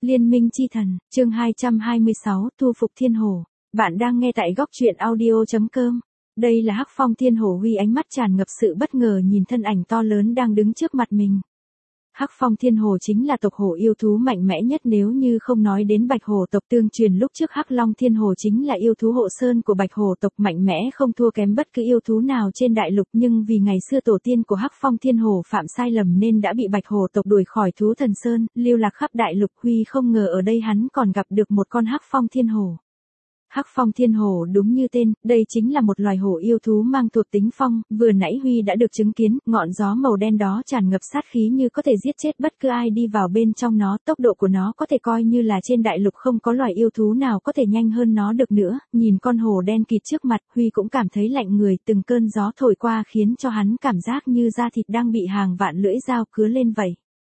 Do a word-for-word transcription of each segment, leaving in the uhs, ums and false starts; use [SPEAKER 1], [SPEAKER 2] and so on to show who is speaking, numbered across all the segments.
[SPEAKER 1] Liên minh chi thần, chương hai trăm hai mươi sáu, thu phục thiên hổ. Bạn đang nghe tại góc truyện audio chấm com. Đây là Hắc Phong Thiên Hổ. Huy ánh mắt tràn ngập sự bất ngờ nhìn thân ảnh to lớn đang đứng trước mặt mình. Hắc Phong Thiên Hổ chính là tộc hổ yêu thú mạnh mẽ nhất, nếu như không nói đến Bạch Hổ tộc. Tương truyền lúc trước Hắc Long Thiên Hổ chính là yêu thú hộ sơn của Bạch Hổ tộc, mạnh mẽ không thua kém bất cứ yêu thú nào trên đại lục, nhưng vì ngày xưa tổ tiên của Hắc Phong Thiên Hổ phạm sai lầm nên đã bị Bạch Hổ tộc đuổi khỏi thú thần sơn, lưu lạc khắp đại lục. Huy không ngờ ở đây hắn còn gặp được một con Hắc Phong Thiên Hổ. Hắc Phong Thiên Hổ đúng như tên, đây chính là một loài hổ yêu thú mang thuộc tính phong. Vừa nãy Huy đã được chứng kiến, ngọn gió màu đen đó tràn ngập sát khí như có thể giết chết bất cứ ai đi vào bên trong nó. Tốc độ của nó có thể coi như là trên đại lục không có loài yêu thú nào có thể nhanh hơn nó được nữa. Nhìn con hổ đen kịt trước mặt, Huy cũng cảm thấy lạnh người, từng cơn gió thổi qua khiến cho hắn cảm giác như da thịt đang bị hàng vạn lưỡi dao cứa lên vậy.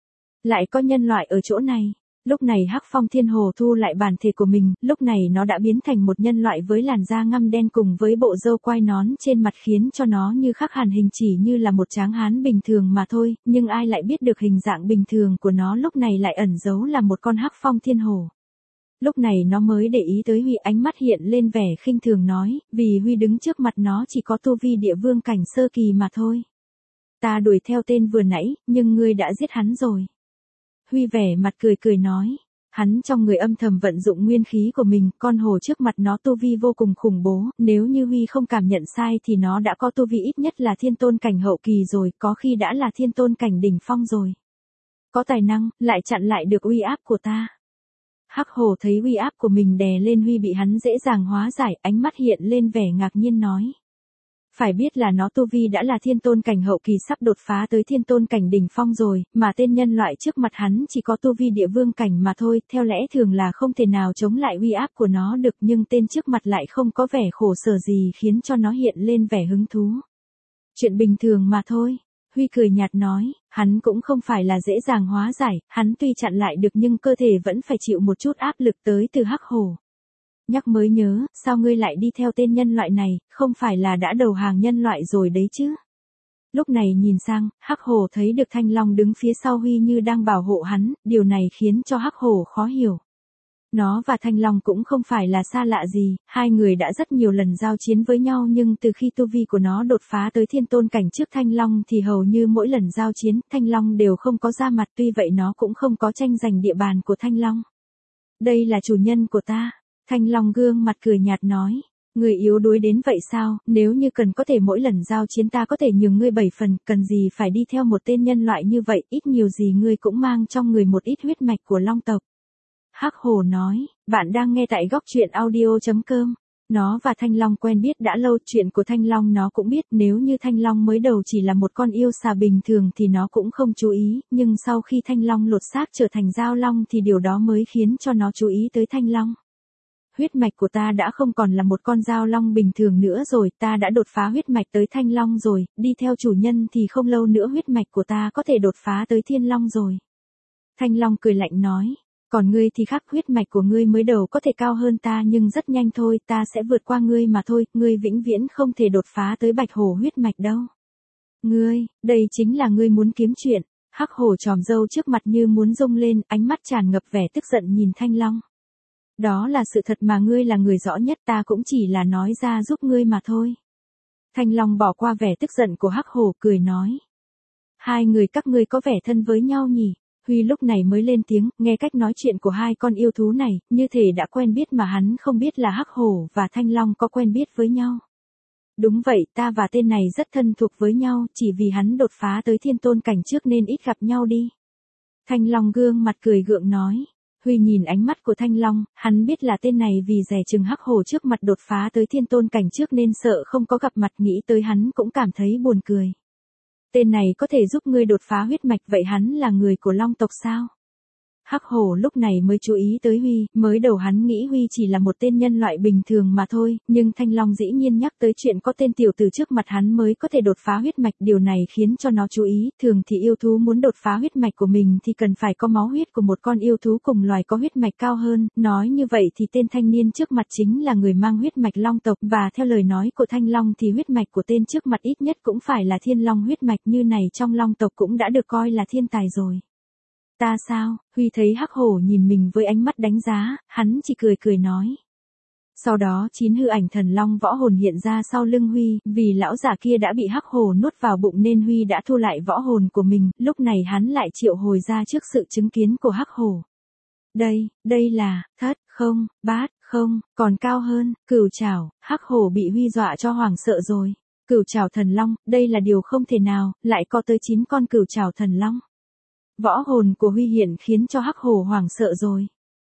[SPEAKER 1] Lại có nhân loại ở chỗ này. Lúc này Hắc Phong Thiên Hổ thu lại bản thể của mình, lúc này nó đã biến thành một nhân loại với làn da ngăm đen cùng với bộ râu quai nón trên mặt khiến cho nó như khác hẳn hình, chỉ như là một tráng hán bình thường mà thôi, nhưng ai lại biết được hình dạng bình thường của nó lúc này lại ẩn giấu là một con Hắc Phong Thiên Hổ. Lúc này nó mới để ý tới Huy, ánh mắt hiện lên vẻ khinh thường nói, vì Huy đứng trước mặt nó chỉ có tu vi địa vương cảnh sơ kỳ mà thôi. Ta đuổi theo tên vừa nãy, nhưng ngươi đã giết hắn rồi. Huy vẻ mặt cười cười nói, hắn trong người âm thầm vận dụng nguyên khí của mình, con hổ trước mặt nó tu vi vô cùng khủng bố, nếu như Huy không cảm nhận sai thì nó đã có tu vi ít nhất là thiên tôn cảnh hậu kỳ rồi, có khi đã là thiên tôn cảnh đỉnh phong rồi. Có tài năng, lại chặn lại được uy áp của ta. Hắc hổ thấy uy áp của mình đè lên Huy bị hắn dễ dàng hóa giải, ánh mắt hiện lên vẻ ngạc nhiên nói. Phải biết là nó tu vi đã là thiên tôn cảnh hậu kỳ, sắp đột phá tới thiên tôn cảnh đỉnh phong rồi, mà tên nhân loại trước mặt hắn chỉ có tu vi địa vương cảnh mà thôi, theo lẽ thường là không thể nào chống lại uy áp của nó được, nhưng tên trước mặt lại không có vẻ khổ sở gì khiến cho nó hiện lên vẻ hứng thú. Chuyện bình thường mà thôi. Huy cười nhạt nói, hắn cũng không phải là dễ dàng hóa giải, hắn tuy chặn lại được nhưng cơ thể vẫn phải chịu một chút áp lực tới từ Hắc hổ. Nhắc mới nhớ, sao ngươi lại đi theo tên nhân loại này, không phải là đã đầu hàng nhân loại rồi đấy chứ? Lúc này nhìn sang, Hắc hổ thấy được Thanh Long đứng phía sau Huy như đang bảo hộ hắn, điều này khiến cho Hắc hổ khó hiểu. Nó và Thanh Long cũng không phải là xa lạ gì, hai người đã rất nhiều lần giao chiến với nhau, nhưng từ khi tu vi của nó đột phá tới thiên tôn cảnh trước Thanh Long thì hầu như mỗi lần giao chiến, Thanh Long đều không có ra mặt, tuy vậy nó cũng không có tranh giành địa bàn của Thanh Long. Đây là chủ nhân của ta. Thanh Long gương mặt cười nhạt nói, người yếu đuối đến vậy sao, nếu như cần có thể mỗi lần giao chiến ta có thể nhường ngươi bảy phần, cần gì phải đi theo một tên nhân loại như vậy, ít nhiều gì ngươi cũng mang trong người một ít huyết mạch của Long tộc. Hắc hổ nói, bạn đang nghe tại góc truyện audio chấm com. Nó và Thanh Long quen biết đã lâu, chuyện của Thanh Long nó cũng biết, nếu như Thanh Long mới đầu chỉ là một con yêu xà bình thường thì nó cũng không chú ý, nhưng sau khi Thanh Long lột xác trở thành Giao Long thì điều đó mới khiến cho nó chú ý tới Thanh Long. Huyết mạch của ta đã không còn là một con Giao Long bình thường nữa rồi, ta đã đột phá huyết mạch tới Thanh Long rồi, đi theo chủ nhân thì không lâu nữa huyết mạch của ta có thể đột phá tới Thiên Long rồi. Thanh Long cười lạnh nói, còn ngươi thì khác, huyết mạch của ngươi mới đầu có thể cao hơn ta nhưng rất nhanh thôi, ta sẽ vượt qua ngươi mà thôi, ngươi vĩnh viễn không thể đột phá tới Bạch hổ huyết mạch đâu. Ngươi, đây chính là ngươi muốn kiếm chuyện. Hắc hổ chòm râu trước mặt như muốn rung lên, ánh mắt tràn ngập vẻ tức giận nhìn Thanh Long. Đó là sự thật mà ngươi là người rõ nhất, ta cũng chỉ là nói ra giúp ngươi mà thôi. Thanh Long bỏ qua vẻ tức giận của Hắc hổ, cười nói. Hai người các ngươi có vẻ thân với nhau nhỉ? Huy lúc này mới lên tiếng, nghe cách nói chuyện của hai con yêu thú này, như thể đã quen biết mà hắn không biết là Hắc hổ và Thanh Long có quen biết với nhau. Đúng vậy, ta và tên này rất thân thuộc với nhau, chỉ vì hắn đột phá tới thiên tôn cảnh trước nên ít gặp nhau đi. Thanh Long gương mặt cười gượng nói. Huy nhìn ánh mắt của Thanh Long, hắn biết là tên này vì dè chừng Hắc hổ trước mặt đột phá tới thiên tôn cảnh trước nên sợ không có gặp mặt, nghĩ tới hắn cũng cảm thấy buồn cười. Tên này có thể giúp ngươi đột phá huyết mạch, vậy hắn là người của Long tộc sao? Hắc hổ lúc này mới chú ý tới Huy, mới đầu hắn nghĩ Huy chỉ là một tên nhân loại bình thường mà thôi, nhưng Thanh Long dĩ nhiên nhắc tới chuyện có tên tiểu tử trước mặt hắn mới có thể đột phá huyết mạch, điều này khiến cho nó chú ý, thường thì yêu thú muốn đột phá huyết mạch của mình thì cần phải có máu huyết của một con yêu thú cùng loài có huyết mạch cao hơn, nói như vậy thì tên thanh niên trước mặt chính là người mang huyết mạch Long tộc, và theo lời nói của Thanh Long thì huyết mạch của tên trước mặt ít nhất cũng phải là Thiên Long huyết mạch, như này trong Long tộc cũng đã được coi là thiên tài rồi. Ta sao? Huy thấy Hắc Hổ nhìn mình với ánh mắt đánh giá, hắn chỉ cười cười nói. Sau đó chín hư ảnh thần long võ hồn hiện ra sau lưng Huy, vì lão giả kia đã bị Hắc Hổ nuốt vào bụng nên Huy đã thu lại võ hồn của mình, lúc này hắn lại triệu hồi ra trước sự chứng kiến của Hắc Hổ. Đây, đây là, thất, không, bát, không, còn cao hơn, cửu trảo. Hắc Hổ bị Huy dọa cho hoảng sợ rồi. Cửu trảo thần long, đây là điều không thể nào, lại có tới chín con cửu trảo thần long. Võ hồn của Huy hiện khiến cho Hắc Hổ hoảng sợ rồi.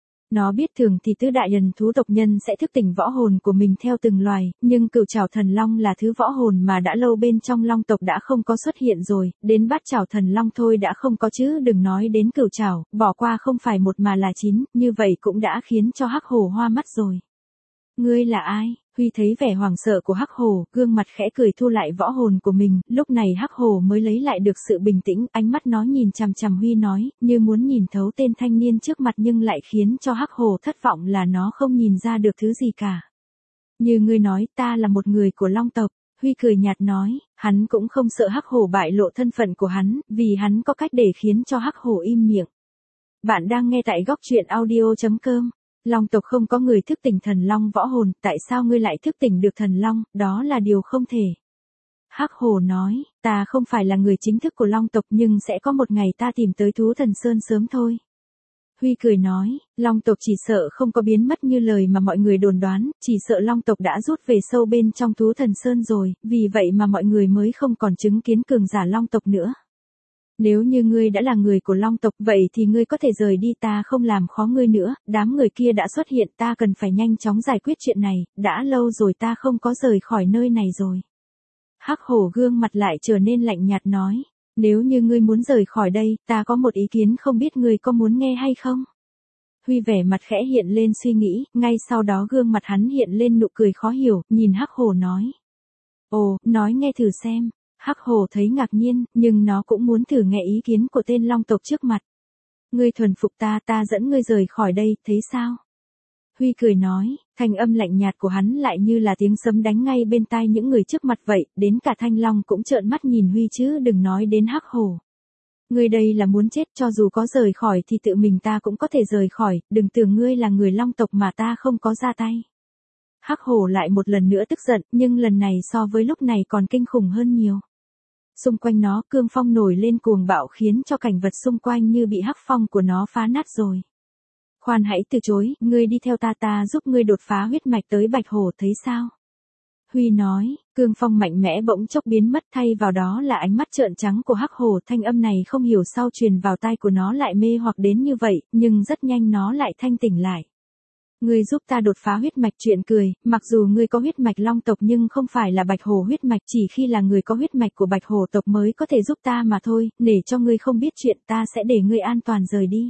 [SPEAKER 1] Nó biết thường thì tứ đại thần thú tộc nhân sẽ thức tỉnh võ hồn của mình theo từng loài, nhưng cửu trảo thần long là thứ võ hồn mà đã lâu bên trong long tộc đã không có xuất hiện rồi, đến bát trảo thần long thôi đã không có chứ đừng nói đến cửu trảo, bỏ qua không phải một mà là chín, như vậy cũng đã khiến cho Hắc Hổ hoa mắt rồi. Ngươi là ai? Huy thấy vẻ hoảng sợ của Hắc Hổ, gương mặt khẽ cười thu lại võ hồn của mình, lúc này Hắc Hổ mới lấy lại được sự bình tĩnh, ánh mắt nó nhìn chằm chằm Huy nói, như muốn nhìn thấu tên thanh niên trước mặt nhưng lại khiến cho Hắc Hổ thất vọng là nó không nhìn ra được thứ gì cả. Như ngươi nói, ta là một người của Long tộc. Huy cười nhạt nói, hắn cũng không sợ Hắc Hổ bại lộ thân phận của hắn, vì hắn có cách để khiến cho Hắc Hổ im miệng. Bạn đang nghe tại góc truyện audio chấm com. Long tộc không có người thức tỉnh thần long võ hồn, tại sao ngươi lại thức tỉnh được thần long, đó là điều không thể. Hắc Hổ nói, ta không phải là người chính thức của Long tộc nhưng sẽ có một ngày ta tìm tới thú thần sơn sớm thôi. Huy cười nói, Long tộc chỉ sợ không có biến mất như lời mà mọi người đồn đoán, chỉ sợ Long tộc đã rút về sâu bên trong thú thần sơn rồi, vì vậy mà mọi người mới không còn chứng kiến cường giả Long tộc nữa. Nếu như ngươi đã là người của Long tộc vậy thì ngươi có thể rời đi, ta không làm khó ngươi nữa, đám người kia đã xuất hiện, ta cần phải nhanh chóng giải quyết chuyện này, đã lâu rồi ta không có rời khỏi nơi này rồi. Hắc Hổ gương mặt lại trở nên lạnh nhạt nói, nếu như ngươi muốn rời khỏi đây, ta có một ý kiến không biết ngươi có muốn nghe hay không? Huy vẻ mặt khẽ hiện lên suy nghĩ, ngay sau đó gương mặt hắn hiện lên nụ cười khó hiểu, nhìn Hắc Hổ nói. Ồ, nói nghe thử xem. Hắc Hổ thấy ngạc nhiên, nhưng nó cũng muốn thử nghe ý kiến của tên Long tộc trước mặt. Ngươi thuần phục ta, ta dẫn ngươi rời khỏi đây, thấy sao? Huy cười nói, thanh âm lạnh nhạt của hắn lại như là tiếng sấm đánh ngay bên tai những người trước mặt vậy, đến cả Thanh Long cũng trợn mắt nhìn Huy chứ đừng nói đến Hắc Hổ. Ngươi đây là muốn chết, cho dù có rời khỏi thì tự mình ta cũng có thể rời khỏi, đừng tưởng ngươi là người Long tộc mà ta không có ra tay. Hắc Hổ lại một lần nữa tức giận, nhưng lần này so với lúc này còn kinh khủng hơn nhiều. Xung quanh nó cương phong nổi lên cuồng bạo khiến cho cảnh vật xung quanh như bị hắc phong của nó phá nát rồi. Khoan hãy từ chối, ngươi đi theo ta ta giúp ngươi đột phá huyết mạch tới Bạch Hổ thấy sao? Huy nói, cương phong mạnh mẽ bỗng chốc biến mất thay vào đó là ánh mắt trợn trắng của Hắc Hổ, thanh âm này không hiểu sao truyền vào tai của nó lại mê hoặc đến như vậy, nhưng rất nhanh nó lại thanh tỉnh lại. Ngươi giúp ta đột phá huyết mạch, chuyện cười, mặc dù ngươi có huyết mạch Long tộc nhưng không phải là Bạch Hổ huyết mạch, chỉ khi là người có huyết mạch của Bạch Hổ tộc mới có thể giúp ta mà thôi, để cho ngươi không biết chuyện ta sẽ để ngươi an toàn rời đi.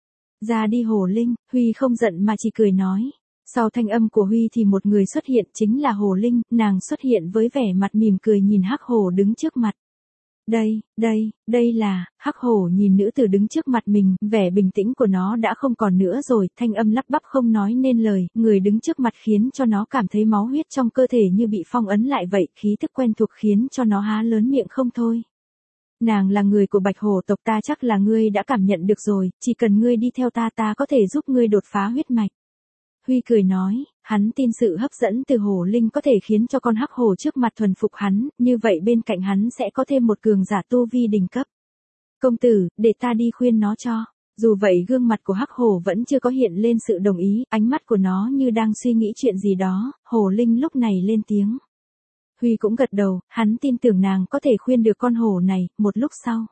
[SPEAKER 1] Ra đi Hổ Linh, Huy không giận mà chỉ cười nói. Sau thanh âm của Huy thì một người xuất hiện chính là Hổ Linh, nàng xuất hiện với vẻ mặt mỉm cười nhìn Hắc Hổ đứng trước mặt. Đây, đây, đây là, Hắc Hổ nhìn nữ tử đứng trước mặt mình, vẻ bình tĩnh của nó đã không còn nữa rồi, thanh âm lắp bắp không nói nên lời, người đứng trước mặt khiến cho nó cảm thấy máu huyết trong cơ thể như bị phong ấn lại vậy, khí tức quen thuộc khiến cho nó há lớn miệng không thôi. Nàng là người của Bạch Hổ tộc, ta chắc là ngươi đã cảm nhận được rồi, chỉ cần ngươi đi theo ta ta có thể giúp ngươi đột phá huyết mạch. Huy cười nói, hắn tin sự hấp dẫn từ Hổ Linh có thể khiến cho con Hắc Hổ trước mặt thuần phục hắn, như vậy bên cạnh hắn sẽ có thêm một cường giả tu vi đỉnh cấp. Công tử, để ta đi khuyên nó cho. Dù vậy gương mặt của Hắc Hổ vẫn chưa có hiện lên sự đồng ý, ánh mắt của nó như đang suy nghĩ chuyện gì đó, Hổ Linh lúc này lên tiếng. Huy cũng gật đầu, hắn tin tưởng nàng có thể khuyên được con hổ này, một lúc sau.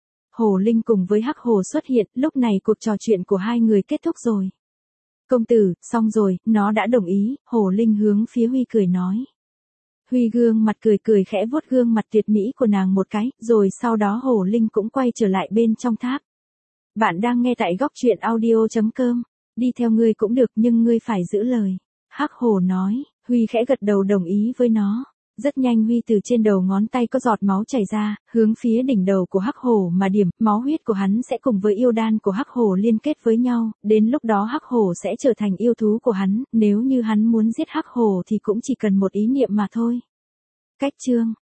[SPEAKER 1] Hổ Linh cùng với Hắc Hổ xuất hiện, lúc này cuộc trò chuyện của hai người kết thúc rồi. Công tử, xong rồi, nó đã đồng ý, Hổ Linh hướng phía Huy cười nói. Huy gương mặt cười cười khẽ vuốt gương mặt tuyệt mỹ của nàng một cái, rồi sau đó Hổ Linh cũng quay trở lại bên trong tháp. Bạn đang nghe tại góc truyện audio chấm com, đi theo ngươi cũng được nhưng ngươi phải giữ lời. Hắc Hổ nói, Huy khẽ gật đầu đồng ý với nó. Rất nhanh Huy từ trên đầu ngón tay có giọt máu chảy ra, hướng phía đỉnh đầu của Hắc Hổ mà điểm, máu huyết của hắn sẽ cùng với yêu đan của Hắc Hổ liên kết với nhau, đến lúc đó Hắc Hổ sẽ trở thành yêu thú của hắn, nếu như hắn muốn giết Hắc Hổ thì cũng chỉ cần một ý niệm mà thôi. Cách chương